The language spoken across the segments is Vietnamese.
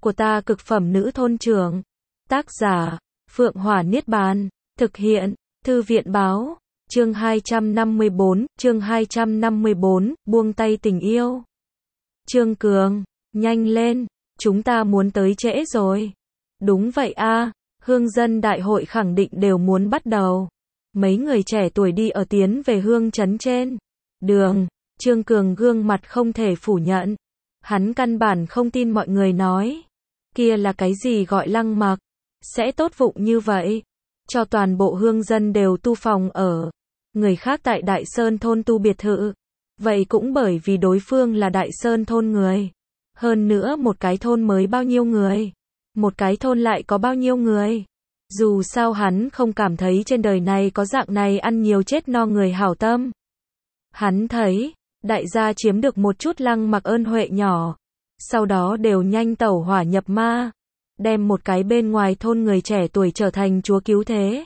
của ta cực phẩm nữ thôn trưởng. Tác giả, Phượng Hỏa Niết Bàn. Thực hiện, Thư viện báo. Chương 254, buông tay tình yêu. Trương Cường, nhanh lên, chúng ta muốn tới trễ rồi. Đúng vậy a, hương dân đại hội khẳng định đều muốn bắt đầu. Mấy người trẻ tuổi đi ở tiến về hương trấn trên đường. Trương Cường gương mặt không thể phủ nhận. Hắn căn bản không tin mọi người nói. Kia là cái gì gọi lăng mặc, sẽ tốt vụng như vậy. Cho toàn bộ hương dân đều tu phòng ở. Người khác tại Đại Sơn thôn tu biệt thự. Vậy cũng bởi vì đối phương là Đại Sơn thôn người. Hơn nữa một cái thôn mới bao nhiêu người. Một cái thôn lại có bao nhiêu người. Dù sao hắn không cảm thấy trên đời này có dạng này ăn nhiều chết no người hảo tâm. Hắn thấy, đại gia chiếm được một chút lăng mặc ơn huệ nhỏ. Sau đó đều nhanh tẩu hỏa nhập ma. Đem một cái bên ngoài thôn người trẻ tuổi trở thành chúa cứu thế.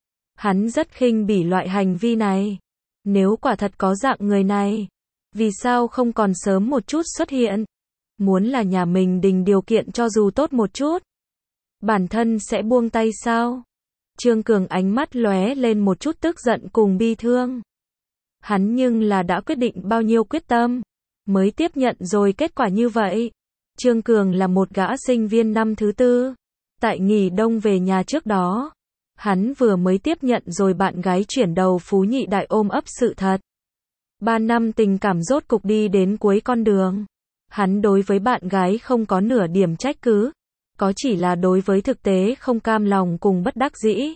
Hắn rất khinh bỉ loại hành vi này. Nếu quả thật có dạng người này, vì sao không còn sớm một chút xuất hiện? Muốn là nhà mình đình điều kiện cho dù tốt một chút, bản thân sẽ buông tay sao? Trương Cường ánh mắt lóe lên một chút tức giận cùng bi thương. Hắn nhưng là đã quyết định bao nhiêu quyết tâm, mới tiếp nhận rồi kết quả như vậy. Trương Cường là một gã sinh viên năm thứ tư. Tại nghỉ đông về nhà trước đó, hắn vừa mới tiếp nhận rồi bạn gái chuyển đầu phú nhị đại ôm ấp sự thật. 3 năm tình cảm rốt cục đi đến cuối con đường. Hắn đối với bạn gái không có nửa điểm trách cứ. Có chỉ là đối với thực tế không cam lòng cùng bất đắc dĩ.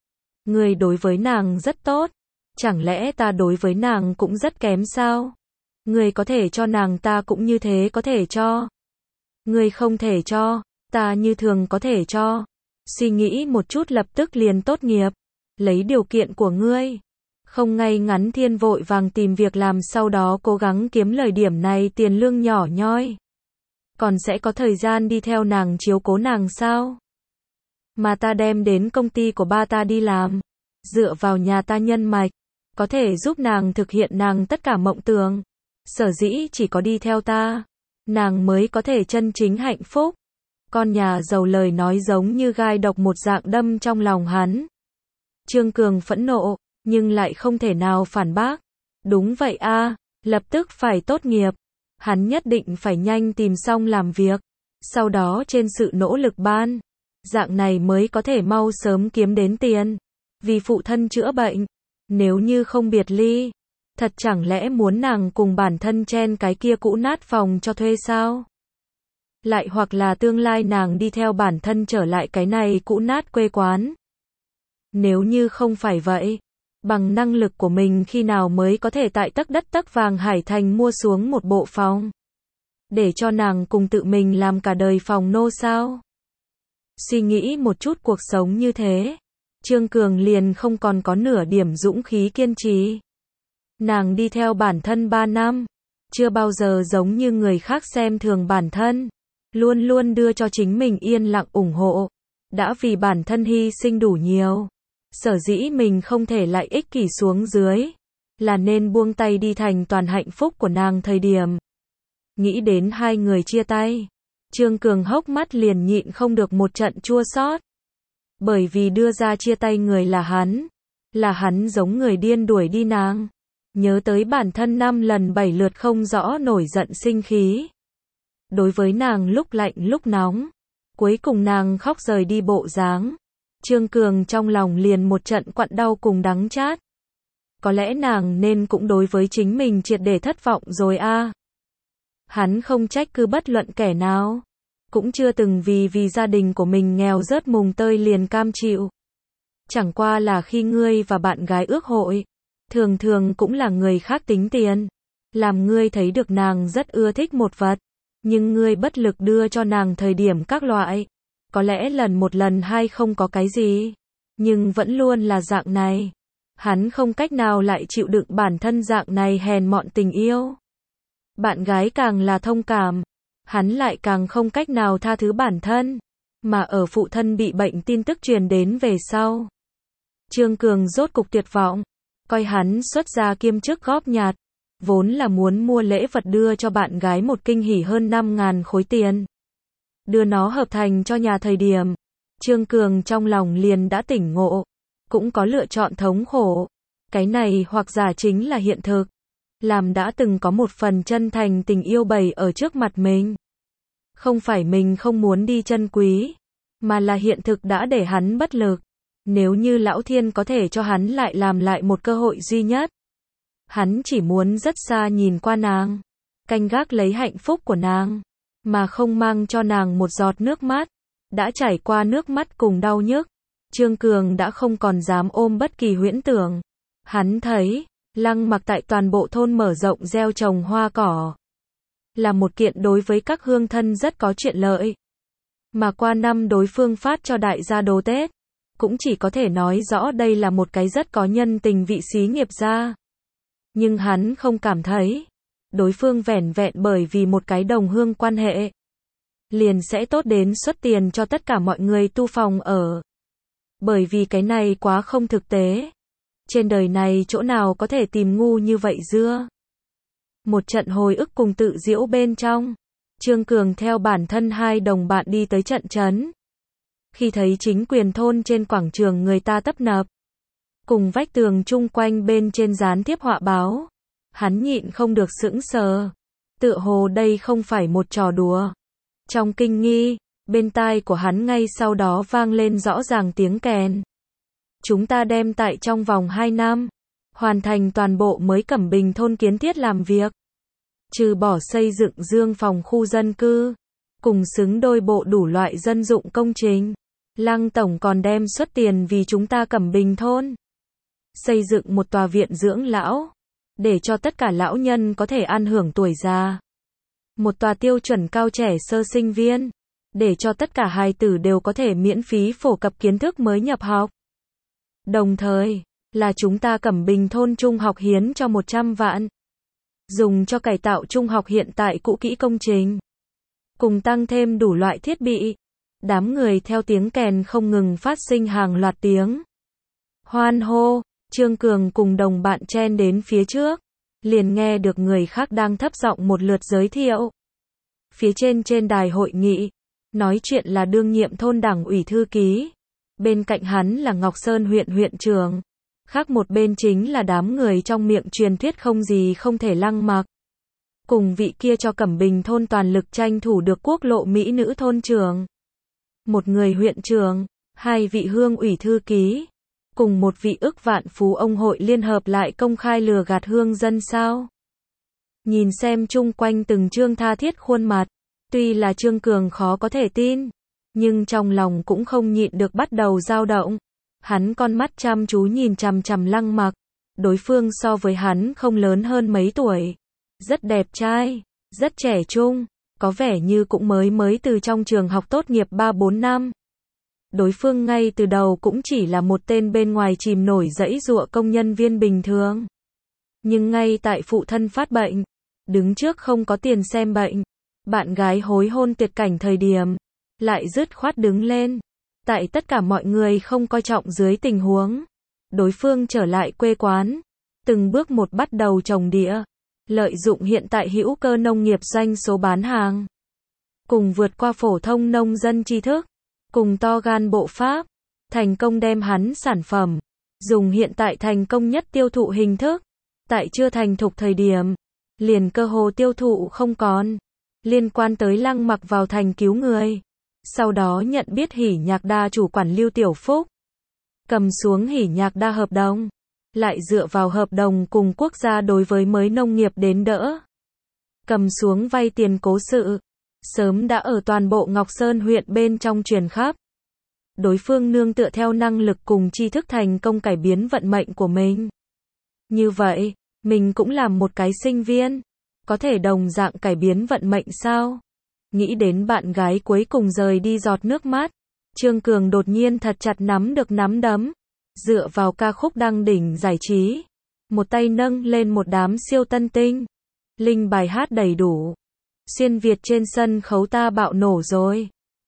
Người đối với nàng rất tốt. Chẳng lẽ ta đối với nàng cũng rất kém sao? Người có thể cho nàng ta cũng như thế có thể cho. Người không thể cho, ta như thường có thể cho. Suy nghĩ một chút lập tức liền tốt nghiệp. Lấy điều kiện của ngươi. Không ngay ngắn thiên vội vàng tìm việc làm sau đó cố gắng kiếm lời điểm này tiền lương nhỏ nhoi. Còn sẽ có thời gian đi theo nàng chiếu cố nàng sao? Mà ta đem đến công ty của ba ta đi làm. Dựa vào nhà ta nhân mạch. Có thể giúp nàng thực hiện nàng tất cả mộng tưởng. Sở dĩ chỉ có đi theo ta, nàng mới có thể chân chính hạnh phúc. Con nhà giàu lời nói giống như gai độc một dạng đâm trong lòng hắn. Trương Cường phẫn nộ, nhưng lại không thể nào phản bác. Đúng vậy a, lập tức phải tốt nghiệp. Hắn nhất định phải nhanh tìm xong làm việc. Sau đó trên sự nỗ lực ban, dạng này mới có thể mau sớm kiếm đến tiền. Vì phụ thân chữa bệnh. Nếu như không biệt ly, thật chẳng lẽ muốn nàng cùng bản thân chen cái kia cũ nát phòng cho thuê sao? Lại hoặc là tương lai nàng đi theo bản thân trở lại cái này cũ nát quê quán. Nếu như không phải vậy, bằng năng lực của mình khi nào mới có thể tại tấc đất tấc vàng Hải Thành mua xuống một bộ phòng? Để cho nàng cùng tự mình làm cả đời phòng nô sao? Suy nghĩ một chút cuộc sống như thế. Trương Cường liền không còn có nửa điểm dũng khí kiên trì. Nàng đi theo bản thân 3 năm, chưa bao giờ giống như người khác xem thường bản thân, luôn luôn đưa cho chính mình yên lặng ủng hộ, đã vì bản thân hy sinh đủ nhiều. Sở dĩ mình không thể lại ích kỷ xuống dưới, là nên buông tay đi thành toàn hạnh phúc của nàng thời điểm. Nghĩ đến hai người chia tay, Trương Cường hốc mắt liền nhịn không được một trận chua xót. Bởi vì đưa ra chia tay người là hắn giống người điên đuổi đi nàng. Nhớ tới bản thân 5 lần 7 lượt không rõ nổi giận sinh khí. Đối với nàng lúc lạnh lúc nóng. Cuối cùng nàng khóc rời đi bộ dáng. Trương Cường trong lòng liền một trận quặn đau cùng đắng chát. Có lẽ nàng nên cũng đối với chính mình triệt để thất vọng rồi a. Hắn không trách cứ bất luận kẻ nào. Cũng chưa từng vì gia đình của mình nghèo rớt mùng tơi liền cam chịu. Chẳng qua là khi ngươi và bạn gái ước hội, thường thường cũng là người khác tính tiền. Làm ngươi thấy được nàng rất ưa thích một vật, nhưng ngươi bất lực đưa cho nàng thời điểm các loại. Có lẽ lần một lần hai không có cái gì, nhưng vẫn luôn là dạng này. Hắn không cách nào lại chịu đựng bản thân dạng này hèn mọn tình yêu. Bạn gái càng là thông cảm. Hắn lại càng không cách nào tha thứ bản thân, mà ở phụ thân bị bệnh tin tức truyền đến về sau. Trương Cường rốt cục tuyệt vọng, coi hắn xuất gia kiêm chức góp nhặt, vốn là muốn mua lễ vật đưa cho bạn gái một kinh hỉ hơn 5.000 khối tiền. đưa nó hợp thành cho nhà thời điểm, Trương Cường trong lòng liền đã tỉnh ngộ, cũng có lựa chọn thống khổ. Cái này hoặc giả chính là hiện thực, làm đã từng có một phần chân thành tình yêu bày ở trước mặt mình. Không phải mình không muốn đi trân quý, mà là hiện thực đã để hắn bất lực. Nếu như Lão Thiên có thể cho hắn lại làm lại một cơ hội duy nhất, hắn chỉ muốn rất xa nhìn qua nàng, canh gác lấy hạnh phúc của nàng, mà không mang cho nàng một giọt nước mắt. Đã trải qua nước mắt cùng đau nhức, Trương Cường đã không còn dám ôm bất kỳ huyễn tưởng. Hắn thấy, Lăng Mặc tại toàn bộ thôn mở rộng gieo trồng hoa cỏ, là một kiện đối với các hương thân rất có chuyện lợi. Mà qua năm đối phương phát cho đại gia đồ Tết, cũng chỉ có thể nói rõ đây là một cái rất có nhân tình vị xí nghiệp gia. Nhưng hắn không cảm thấy, đối phương vẻn vẹn bởi vì một cái đồng hương quan hệ, liền sẽ tốt đến xuất tiền cho tất cả mọi người tu phòng ở. Bởi vì cái này quá không thực tế. Trên đời này chỗ nào có thể tìm ngu như vậy dưa. Một trận hồi ức cùng tự giễu bên trong, Trương Cường theo bản thân hai đồng bạn đi tới trận trấn. Khi thấy chính quyền thôn trên quảng trường người ta tấp nập, cùng vách tường chung quanh bên trên dán thiếp họa báo, hắn nhịn không được sững sờ. Tựa hồ đây không phải một trò đùa. Trong kinh nghi, bên tai của hắn ngay sau đó vang lên rõ ràng tiếng kèn. Chúng ta đem tại trong vòng 2 năm, hoàn thành toàn bộ mới Cẩm Bình thôn kiến thiết làm việc. Trừ bỏ xây dựng dương phòng khu dân cư, cùng xứng đôi bộ đủ loại dân dụng công trình. Lăng tổng còn đem xuất tiền vì chúng ta Cẩm Bình thôn. Xây dựng một tòa viện dưỡng lão, để cho tất cả lão nhân có thể an hưởng tuổi già. Một tòa tiêu chuẩn cao trẻ sơ sinh viên, để cho tất cả hài tử đều có thể miễn phí phổ cập kiến thức mới nhập học. Đồng thời, là chúng ta Cẩm Bình thôn trung học hiến cho 100 vạn. Dùng cho cải tạo trung học hiện tại cũ kỹ công trình. Cùng tăng thêm đủ loại thiết bị. Đám người theo tiếng kèn không ngừng phát sinh hàng loạt tiếng hoan hô. Trương Cường cùng đồng bạn chen đến phía trước, liền nghe được người khác đang thấp giọng một lượt giới thiệu. Phía trên đài hội nghị, nói chuyện là đương nhiệm thôn đảng ủy thư ký. Bên cạnh hắn là Ngọc Sơn huyện trưởng. Khác một bên chính là đám người trong miệng truyền thuyết không gì không thể Lăng Mặc. Cùng vị kia cho Cẩm Bình thôn toàn lực tranh thủ được quốc lộ mỹ nữ thôn trưởng. Một người huyện trưởng, 2 vị hương ủy thư ký, cùng một vị ức vạn phú ông hội liên hợp lại công khai lừa gạt hương dân sao. Nhìn xem chung quanh từng trương tha thiết khuôn mặt, tuy là Trương Cường khó có thể tin, nhưng trong lòng cũng không nhịn được bắt đầu dao động. Hắn con mắt chăm chú nhìn chằm chằm Lăng Mặc, đối phương so với hắn không lớn hơn mấy tuổi, rất đẹp trai, rất trẻ trung, có vẻ như cũng mới từ trong trường học tốt nghiệp 3-4 năm. Đối phương ngay từ đầu cũng chỉ là một tên bên ngoài chìm nổi giãy giụa công nhân viên bình thường. Nhưng ngay tại phụ thân phát bệnh, đứng trước không có tiền xem bệnh, bạn gái hối hôn tuyệt cảnh thời điểm, lại dứt khoát đứng lên. Tại tất cả mọi người không coi trọng dưới tình huống, đối phương trở lại quê quán, từng bước một bắt đầu trồng địa, lợi dụng hiện tại hữu cơ nông nghiệp doanh số bán hàng, cùng vượt qua phổ thông nông dân tri thức, cùng to gan bộ pháp, thành công đem hắn sản phẩm, dùng hiện tại thành công nhất tiêu thụ hình thức, tại chưa thành thục thời điểm, liền cơ hồ tiêu thụ không còn, liên quan tới Lăng Mặc vào thành cứu người. Sau đó nhận biết Hỉ Nhạc Đa chủ quản Lưu Tiểu Phúc, cầm xuống Hỉ Nhạc Đa hợp đồng, lại dựa vào hợp đồng cùng quốc gia đối với mới nông nghiệp đến đỡ, cầm xuống vay tiền cố sự, sớm đã ở toàn bộ Ngọc Sơn huyện bên trong truyền khắp. Đối phương nương tựa theo năng lực cùng tri thức thành công cải biến vận mệnh của mình. Như vậy, mình cũng làm một cái sinh viên, có thể đồng dạng cải biến vận mệnh sao? Nghĩ đến bạn gái cuối cùng rời đi giọt nước mắt, Trương Cường đột nhiên thật chặt nắm được nắm đấm, dựa vào ca khúc đăng đỉnh giải trí, một tay nâng lên một đám siêu tân tinh, linh bài hát đầy đủ. Xuyên Việt trên sân khấu ta bạo nổ rồi.